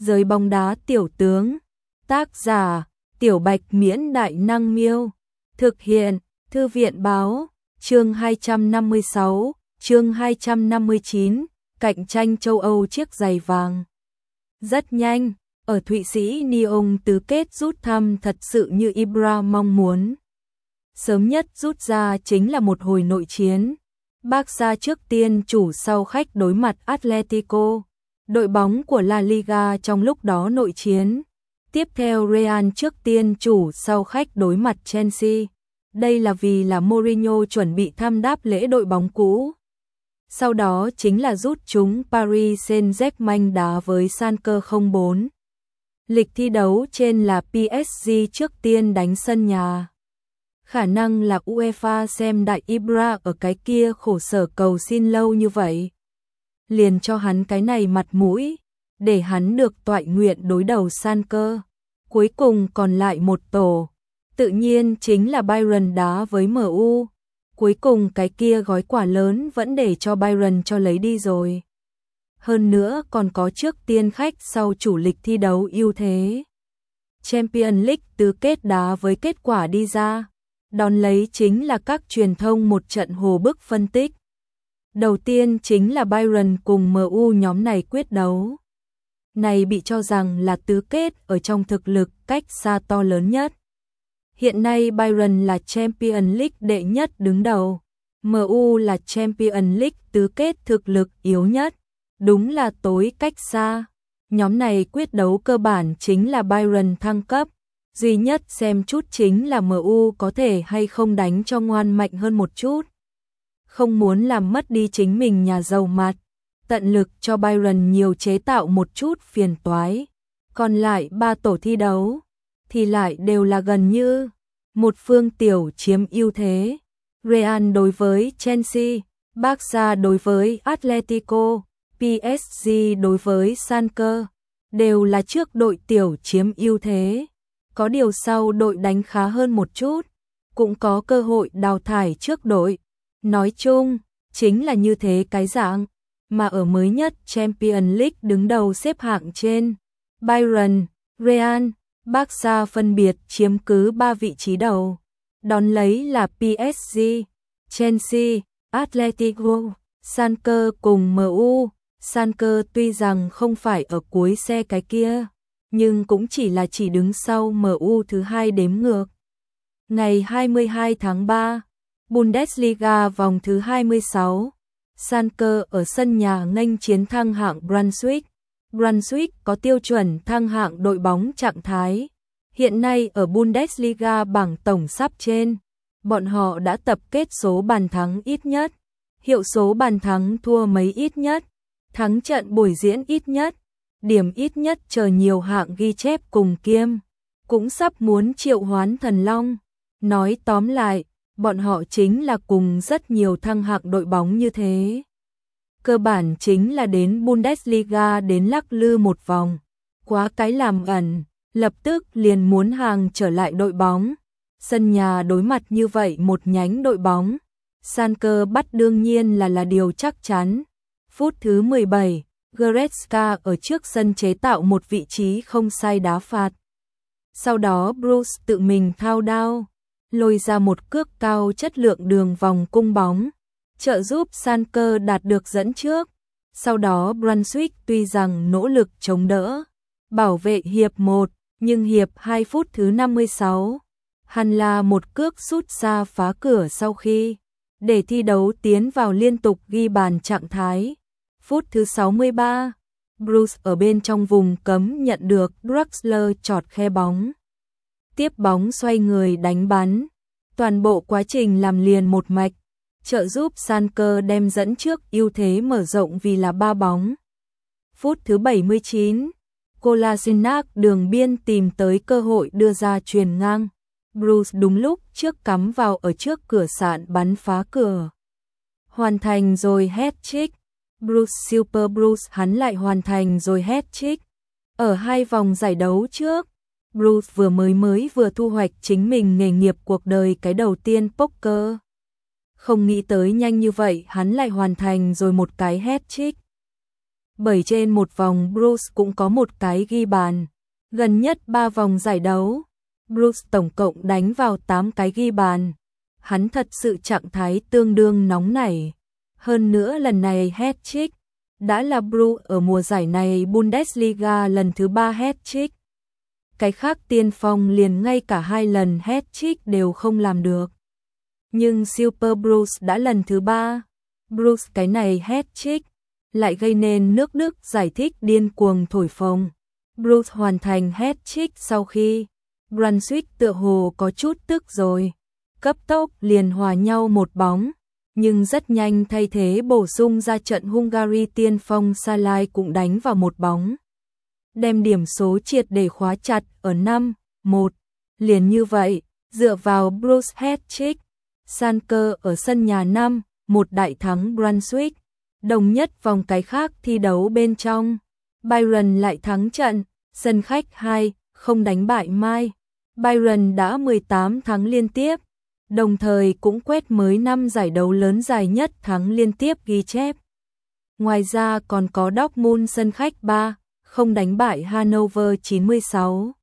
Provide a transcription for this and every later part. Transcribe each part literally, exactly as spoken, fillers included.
Giới bóng đá tiểu tướng. Tác giả: Tiểu Bạch Miễn Đại Năng Miêu. Thực hiện: Thư viện Báo. Chương hai trăm năm mươi sáu, chương hai trăm năm mươi chín, cạnh tranh châu Âu chiếc giày vàng. Rất nhanh, ở Thụy Sĩ Lyon tứ kết rút thăm thật sự như Ibra mong muốn. Sớm nhất rút ra chính là một hồi nội chiến. Barca trước tiên chủ sau khách đối mặt Atletico, đội bóng của La Liga trong lúc đó nội chiến. Tiếp theo Real trước tiên chủ sau khách đối mặt Chelsea. Đây là vì là Mourinho chuẩn bị thăm đáp lễ đội bóng cũ. Sau đó chính là rút chúng Paris Saint-Germain đá với Schalke không bốn. Lịch thi đấu trên là pê ét giê trước tiên đánh sân nhà. Khả năng là UEFA xem đại Ibra ở cái kia khổ sở cầu xin lâu như vậy, liền cho hắn cái này mặt mũi, để hắn được toại nguyện đối đầu Schalke. Cuối cùng còn lại một tổ, tự nhiên chính là Bayern đá với em u. Cuối cùng cái kia gói quả lớn vẫn để cho Bayern cho lấy đi rồi. Hơn nữa còn có trước tiên khách sau chủ lịch thi đấu ưu thế. Champions League tứ kết đá với kết quả đi ra, đón lấy chính là các truyền thông một trận hồ bức phân tích. Đầu tiên chính là Bayern cùng em u, nhóm này quyết đấu này bị cho rằng là tứ kết ở trong thực lực cách xa to lớn nhất. Hiện nay Bayern là Champions League đệ nhất đứng đầu, em u là Champions League tứ kết thực lực yếu nhất, đúng là tối cách xa. Nhóm này quyết đấu cơ bản chính là Bayern thăng cấp, duy nhất xem chút chính là em u có thể hay không đánh cho ngoan mạnh hơn một chút. Không muốn làm mất đi chính mình nhà giàu mặt, tận lực cho Bayern nhiều chế tạo một chút phiền toái. Còn lại ba tổ thi đấu thì lại đều là gần như một phương tiểu chiếm ưu thế. Real đối với Chelsea, Barca đối với Atletico, pê ét giê đối với Schalke, đều là trước đội tiểu chiếm ưu thế. Có điều sau đội đánh khá hơn một chút, cũng có cơ hội đào thải trước đội. Nói chung, chính là như thế cái dạng, mà ở mới nhất Champions League đứng đầu xếp hạng trên, Bayern, Real, Barca phân biệt chiếm cứ ba vị trí đầu. Đón lấy là pê ét giê, Chelsea, Atletico, Schalke cùng em u. Schalke tuy rằng không phải ở cuối xe cái kia, nhưng cũng chỉ là chỉ đứng sau em u thứ hai đếm ngược. Ngày hai mươi hai tháng ba, Bundesliga vòng thứ hai mươi sáu, Schalke ở sân nhà nghênh chiến thăng hạng Brunswick. Brunswick có tiêu chuẩn thăng hạng đội bóng trạng thái. Hiện nay ở Bundesliga bảng tổng sắp trên, bọn họ đã tập kết số bàn thắng ít nhất, hiệu số bàn thắng thua mấy ít nhất, thắng trận buổi diễn ít nhất, điểm ít nhất chờ nhiều hạng ghi chép cùng kiêm, cũng sắp muốn triệu hoán thần long. Nói tóm lại, bọn họ chính là cùng rất nhiều thăng hạng đội bóng như thế. Cơ bản chính là đến Bundesliga đến lắc lư một vòng, quá cái làm ẩn, lập tức liền muốn hàng trở lại đội bóng. Sân nhà đối mặt như vậy một nhánh đội bóng, Schalke bắt đương nhiên là là điều chắc chắn. Phút thứ mười bảy, Goretzka ở trước sân chế tạo một vị trí không sai đá phạt. Sau đó Bruce tự mình thao đao, lôi ra một cước cao chất lượng đường vòng cung bóng, trợ giúp Schalke đạt được dẫn trước. Sau đó Brunswick tuy rằng nỗ lực chống đỡ, bảo vệ hiệp một, nhưng hiệp hai phút thứ năm mươi sáu, hẳn là một cước sút xa phá cửa sau khi để thi đấu tiến vào liên tục ghi bàn trạng thái. Phút thứ sáu mươi ba, Bruce ở bên trong vùng cấm nhận được Draxler chọt khe bóng. Tiếp bóng xoay người đánh bắn, toàn bộ quá trình làm liền một mạch, trợ giúp Schalke đem dẫn trước ưu thế mở rộng vì là ba bóng. Phút thứ bảy mươi chín, Kolasinac đường biên tìm tới cơ hội đưa ra chuyền ngang. Bruce đúng lúc trước cắm vào ở trước cửa sạn bắn phá cửa. Hoàn thành rồi hat-trick. Bruce Super Bruce hắn lại hoàn thành rồi hat-trick. Ở hai vòng giải đấu trước, Bruce vừa mới mới vừa thu hoạch chính mình nghề nghiệp cuộc đời cái đầu tiên poker. Không nghĩ tới nhanh như vậy hắn lại hoàn thành rồi một cái hat-trick. bởi trên một vòng Bruce cũng có một cái ghi bàn. Gần nhất ba vòng giải đấu, Bruce tổng cộng đánh vào tám cái ghi bàn. Hắn thật sự trạng thái tương đương nóng nảy. Hơn nữa lần này hat-trick, đã là Bruce ở mùa giải này Bundesliga lần thứ ba hat-trick. Cái khác tiên phong liền ngay cả hai lần hat-trick đều không làm được. Nhưng Super Bruce đã lần thứ ba. Bruce cái này hat-trick lại gây nên nước Đức giải thích điên cuồng thổi phồng. Bruce hoàn thành hat-trick sau khi Brunswick tựa hồ có chút tức rồi. Cấp tốc liền hòa nhau một bóng, nhưng rất nhanh thay thế bổ sung ra trận Hungary tiên phong Salai cũng đánh vào một bóng. Đem điểm số triệt để khóa chặt ở năm một. Liền như vậy, dựa vào Bruce hat-trick, Schalke ở sân nhà năm một đại thắng Brunswick. Đồng nhất vòng cái khác thi đấu bên trong, Bayern lại thắng trận, sân khách hai không đánh bại Mai. Bayern đã mười tám thắng liên tiếp, đồng thời cũng quét mới năm giải đấu lớn dài nhất thắng liên tiếp ghi chép. Ngoài ra còn có Dortmund sân khách ba không đánh bại Hannover chín mươi sáu.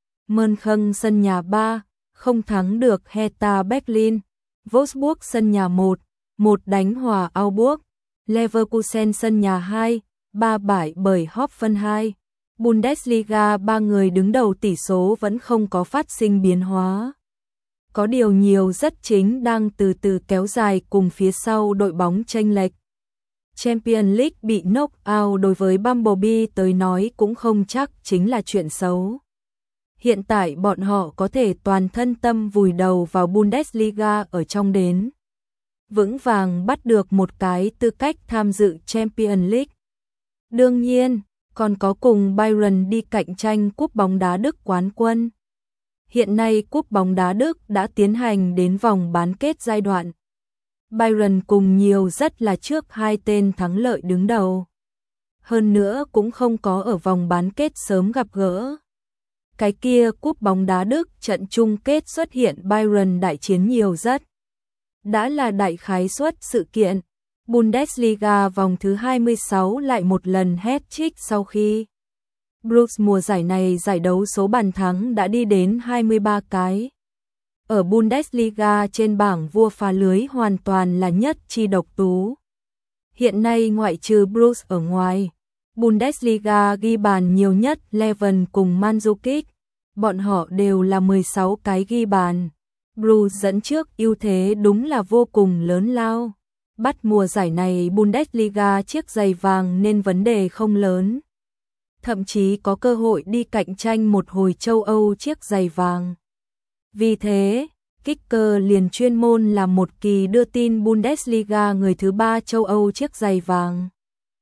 Mönchen sân nhà ba không thắng được Hertha Berlin. Wolfsburg sân nhà một một đánh hòa Augsburg. Leverkusen sân nhà hai ba bại bởi Hoffenheim. Bundesliga ba người đứng đầu tỷ số vẫn không có phát sinh biến hóa. Có điều nhiều rất chính đang từ từ kéo dài cùng phía sau đội bóng chênh lệch. Champions League bị knock out đối với Bumblebee tới nói cũng không chắc chính là chuyện xấu. Hiện tại bọn họ có thể toàn thân tâm vùi đầu vào Bundesliga ở trong đến. Vững vàng bắt được một cái tư cách tham dự Champions League. Đương nhiên, còn có cùng Bayern đi cạnh tranh cúp bóng đá Đức quán quân. Hiện nay cúp bóng đá Đức đã tiến hành đến vòng bán kết giai đoạn. Bayern cùng nhiều rất là trước hai tên thắng lợi đứng đầu. Hơn nữa cũng không có ở vòng bán kết sớm gặp gỡ. Cái kia cúp bóng đá Đức trận chung kết xuất hiện Bayern đại chiến nhiều rất. Đã là đại khái suất sự kiện. Bundesliga vòng thứ hai mươi sáu lại một lần hat-trick sau khi Bruce mùa giải này giải đấu số bàn thắng đã đi đến hai mươi ba cái. Ở Bundesliga trên bảng vua phá lưới hoàn toàn là nhất chi độc tú. Hiện nay ngoại trừ Bruce ở ngoài, Bundesliga ghi bàn nhiều nhất Leven cùng Mandzukic, bọn họ đều là mười sáu cái ghi bàn. Bruce dẫn trước ưu thế đúng là vô cùng lớn lao. Bắt mùa giải này Bundesliga chiếc giày vàng nên vấn đề không lớn. Thậm chí có cơ hội đi cạnh tranh một hồi châu Âu chiếc giày vàng. Vì thế, Kicker liền chuyên môn làm một kỳ đưa tin Bundesliga người thứ ba châu Âu chiếc giày vàng.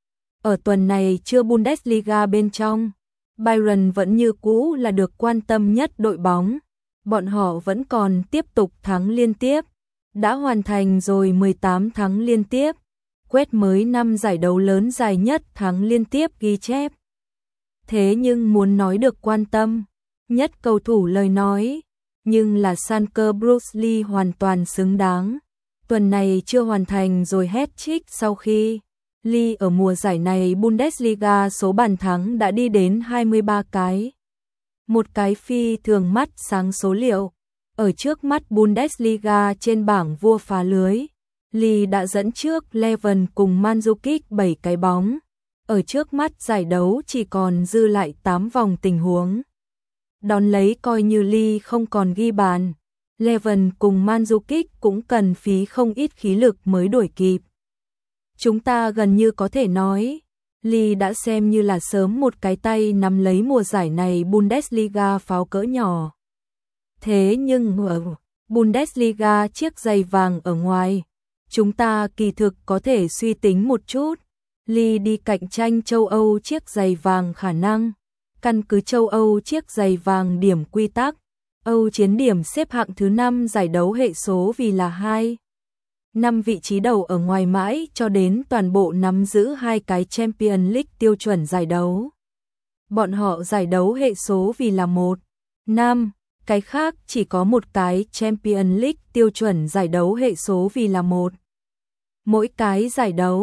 Ở tuần này chưa Bundesliga bên trong, Bayern vẫn như cũ là được quan tâm nhất đội bóng. Bọn họ vẫn còn tiếp tục thắng liên tiếp, đã hoàn thành rồi mười tám thắng liên tiếp, quét mới năm giải đấu lớn dài nhất thắng liên tiếp ghi chép. Thế nhưng muốn nói được quan tâm nhất cầu thủ lời nói, nhưng là Schalke Bruce Lee hoàn toàn xứng đáng. Tuần này chưa hoàn thành rồi hat-trick sau khi Lee ở mùa giải này Bundesliga số bàn thắng đã đi đến hai mươi ba cái. Một cái phi thường mắt sáng số liệu. Ở trước mắt Bundesliga trên bảng vua phá lưới, Lee đã dẫn trước Leven cùng Mandzukic bảy cái bóng. Ở trước mắt giải đấu chỉ còn dư lại tám vòng tình huống. Đón lấy coi như Lee không còn ghi bàn, Leven cùng Mandzukic cũng cần phí không ít khí lực mới đuổi kịp. Chúng ta gần như có thể nói, Lee đã xem như là sớm một cái tay nắm lấy mùa giải này Bundesliga pháo cỡ nhỏ. Thế nhưng ở Bundesliga chiếc giày vàng ở ngoài, chúng ta kỳ thực có thể suy tính một chút. Lee đi cạnh tranh châu Âu chiếc giày vàng khả năng. Căn cứ châu Âu chiếc giày vàng điểm quy tắc, Âu chiến điểm xếp hạng thứ năm giải đấu hệ số vì là hai. Năm vị trí đầu ở ngoài mãi cho đến toàn bộ nắm giữ hai cái Champions League tiêu chuẩn giải đấu. Bọn họ giải đấu hệ số vì là một. Năm, cái khác chỉ có một cái Champions League tiêu chuẩn giải đấu hệ số vì là một. Mỗi cái giải đấu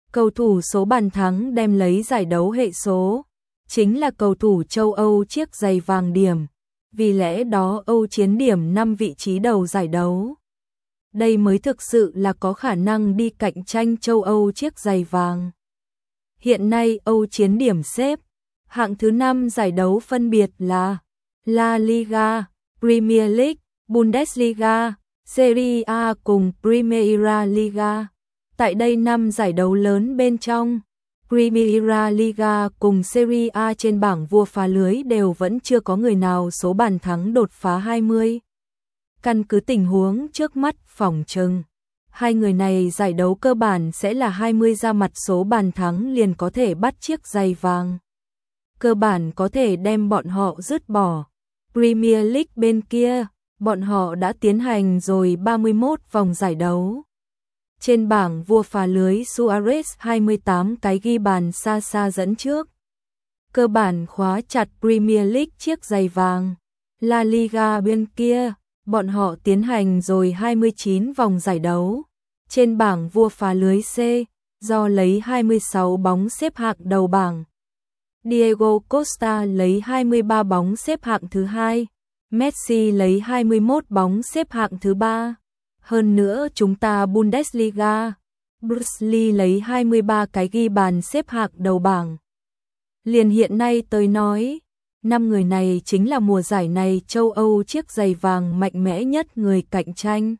Cầu thủ số bàn thắng đem lấy giải đấu hệ số, chính là cầu thủ châu Âu chiếc giày vàng điểm, vì lẽ đó Âu chiến điểm năm vị trí đầu giải đấu. Đây mới thực sự là có khả năng đi cạnh tranh châu Âu chiếc giày vàng. Hiện nay Âu chiến điểm xếp hạng thứ năm giải đấu phân biệt là La Liga, Premier League, Bundesliga, Serie A cùng Primera Liga. Tại đây năm giải đấu lớn bên trong, Primera Liga cùng Serie A trên bảng vua phá lưới đều vẫn chưa có người nào số bàn thắng đột phá hai mươi. Căn cứ tình huống trước mắt phỏng chừng, hai người này giải đấu cơ bản sẽ là hai mươi ra mặt số bàn thắng liền có thể bắt chiếc giày vàng. Cơ bản có thể đem bọn họ dứt bỏ. Premier League bên kia, bọn họ đã tiến hành rồi ba mươi mốt vòng giải đấu. Trên bảng vua phá lưới Suarez hai mươi tám cái ghi bàn xa xa dẫn trước. Cơ bản khóa chặt Premier League chiếc giày vàng. La Liga bên kia, bọn họ tiến hành rồi hai mươi chín vòng giải đấu. Trên bảng vua phá lưới C, do lấy hai mươi sáu bóng xếp hạng đầu bảng. Diego Costa lấy hai mươi ba bóng xếp hạng thứ hai. Messi lấy hai mươi mốt bóng xếp hạng thứ ba. Hơn nữa chúng ta Bundesliga, Bruce Lee lấy hai mươi ba cái ghi bàn xếp hạng đầu bảng. Liền hiện nay tôi nói, năm người này chính là mùa giải này châu Âu chiếc giày vàng mạnh mẽ nhất người cạnh tranh.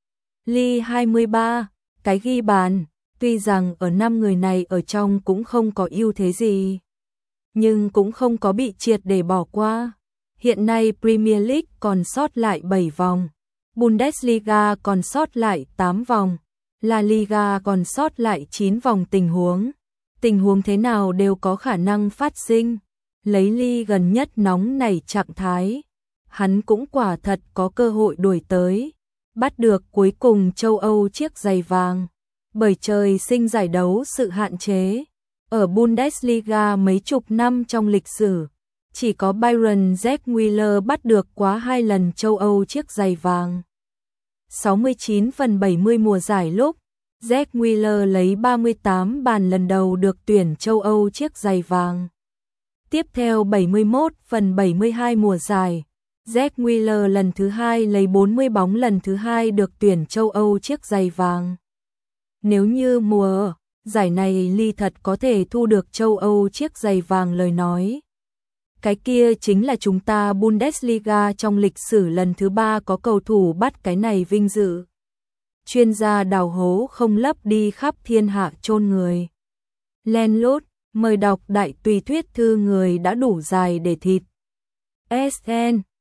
Lee hai mươi ba cái ghi bàn, tuy rằng ở năm người này ở trong cũng không có ưu thế gì, nhưng cũng không có bị triệt để bỏ qua. Hiện nay Premier League còn sót lại bảy vòng, Bundesliga còn sót lại tám vòng, La Liga còn sót lại chín vòng tình huống. Tình huống thế nào đều có khả năng phát sinh. Lấy Lee gần nhất nóng nảy trạng thái, hắn cũng quả thật có cơ hội đuổi tới, bắt được cuối cùng châu Âu chiếc giày vàng. Bởi trời sinh giải đấu sự hạn chế, ở Bundesliga mấy chục năm trong lịch sử, chỉ có Bayern Zellweger bắt được quá hai lần châu Âu chiếc giày vàng. sáu mươi chín phần bảy mươi mùa giải lúc, Zellweger lấy ba mươi tám bàn lần đầu được tuyển châu Âu chiếc giày vàng. Tiếp theo bảy mươi mốt phần bảy mươi hai mùa giải, Zellweger lần thứ hai lấy bốn mươi bóng lần thứ hai được tuyển châu Âu chiếc giày vàng. Nếu như mùa giải này Lee thật có thể thu được châu Âu chiếc giày vàng lời nói, cái kia chính là chúng ta Bundesliga trong lịch sử lần thứ ba có cầu thủ bắt cái này vinh dự. Chuyên gia đào hố không lấp đi khắp thiên hạ chôn người. Len lút, mời đọc đại tùy thuyết thư người đã đủ dài để thịt. ét en